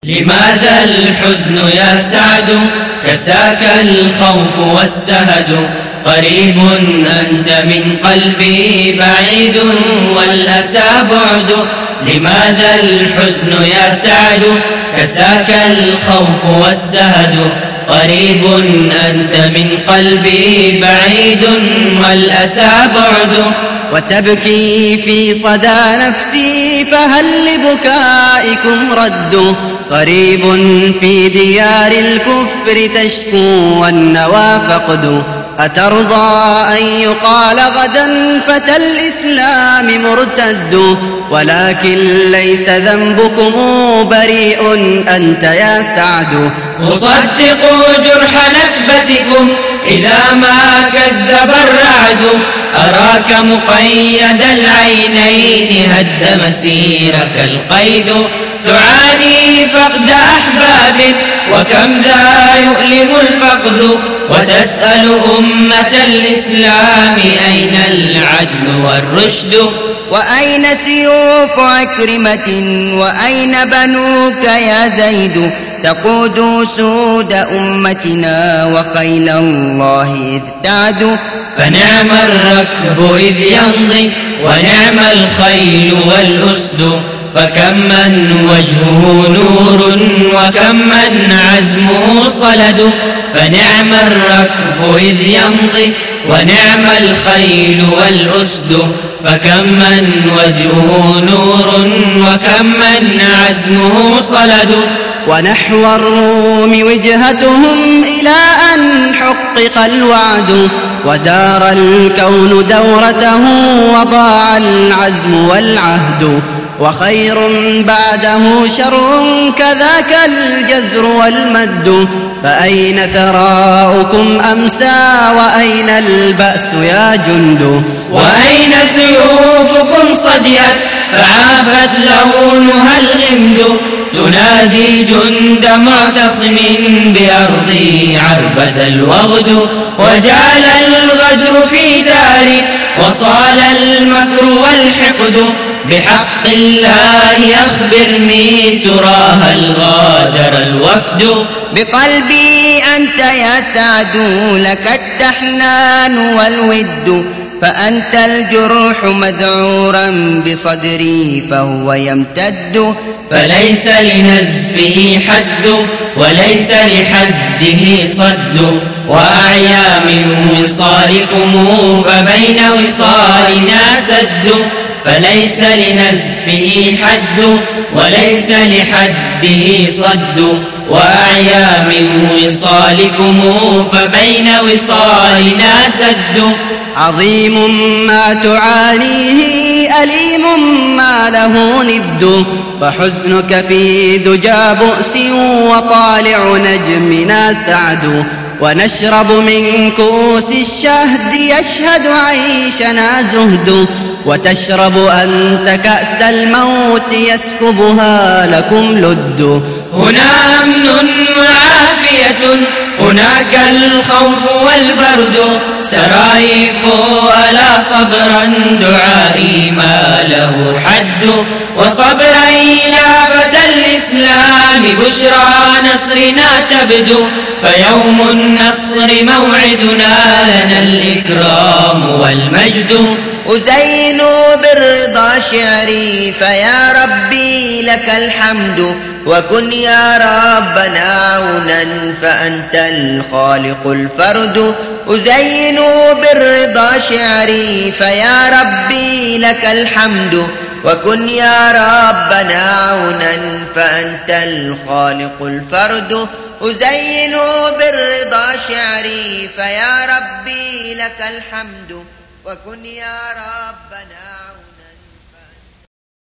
لماذا الحزن يا سعد كساك الخوف والسهد؟ قريب أنت من قلبي بعيد والأسى بعد. لماذا الحزن يا سعد كساك الخوف والسهد؟ قريب أنت من قلبي بعيد والأسى بعد. وتبكي في صدى نفسي فهل لبكائكم رد؟ قريب في ديار الكفر تشكو والنوى فقد. أترضى أن يقال غدا فتى الإسلام مرتد؟ ولكن ليس ذنبكم بريء أنت يا سعد. أصدق جرح نكبتكم إذا ما كذب الرعد. أراك مقيد العينين هد مسيرك القيد. تعاني فقد أحباب وكم ذا يؤلم الفقد. وتسأل أمة الإسلام أين العدل والرشد؟ وأين سيوف عكرمة وأين بنوك يا زيد؟ تقود سود أمتنا وخيل الله إذ تعد. فنعم الركب إذ يمضي ونعم الخيل والأسد. فكم من وجهه نور وكم من عزمه صلد. فنعم الركب إذ يمضي ونعم الخيل والأسد. فكم من وجهه نور وكم من عزمه صلد. ونحو الروم وجهتهم إلى أن حقق الوعد. ودار الكون دورته وضاع العزم والعهد. وخير بعده شر كذاك الجزر والمد. فأين ثراؤكم أمسى وأين البأس يا جند؟ وأين سيوفكم صديت فعافت لونها الغمد. تنادي جند معتصم بأرضي عربة الوغد. وجعل الغدر في داري وصال المكر والحقد. بحق الله أخبرني ترى هل غادر الوفد؟ بقلبي أنت يا سعد لك التحنان والود. فأنت الجرح مذعورا بصدري فهو يمتد. فليس لنزفه حد وليس لحده صد. وأعيا من وصالكم فبين وصالنا سد. فليس لنزفه حد وليس لحده صد. وأعيا من وصالكم فبين وصالنا سد. عظيم ما تعانيه أليم ما له ند. فحزنك في دجى بؤس وطالع نجمنا سعد. ونشرب من كؤوس الشهد يشهد عيشنا زهد. وتشرب أنت كأس الموت يسكبها لكم لد. هنا أمن وعافية هناك الخوف والبرد. سرايف ألا صبرا دعائي ما له حد. وصبرا يا فتى الإسلام بشرى نصرنا تبدو. فيوم النصر موعدنا لنا الإكرام والمجد. أزين بالرضا شعري فيا ربي لك الحمد. وكن يا ربنا عونا فأنت الخالق الفرد. أزين بالرضا شعري فيا ربي لك الحمد. وكن يا ربنا عونا فأنت الخالق الفرد. أزين بالرضا شعري فيا ربي لك الحمد. وكن يا ربنا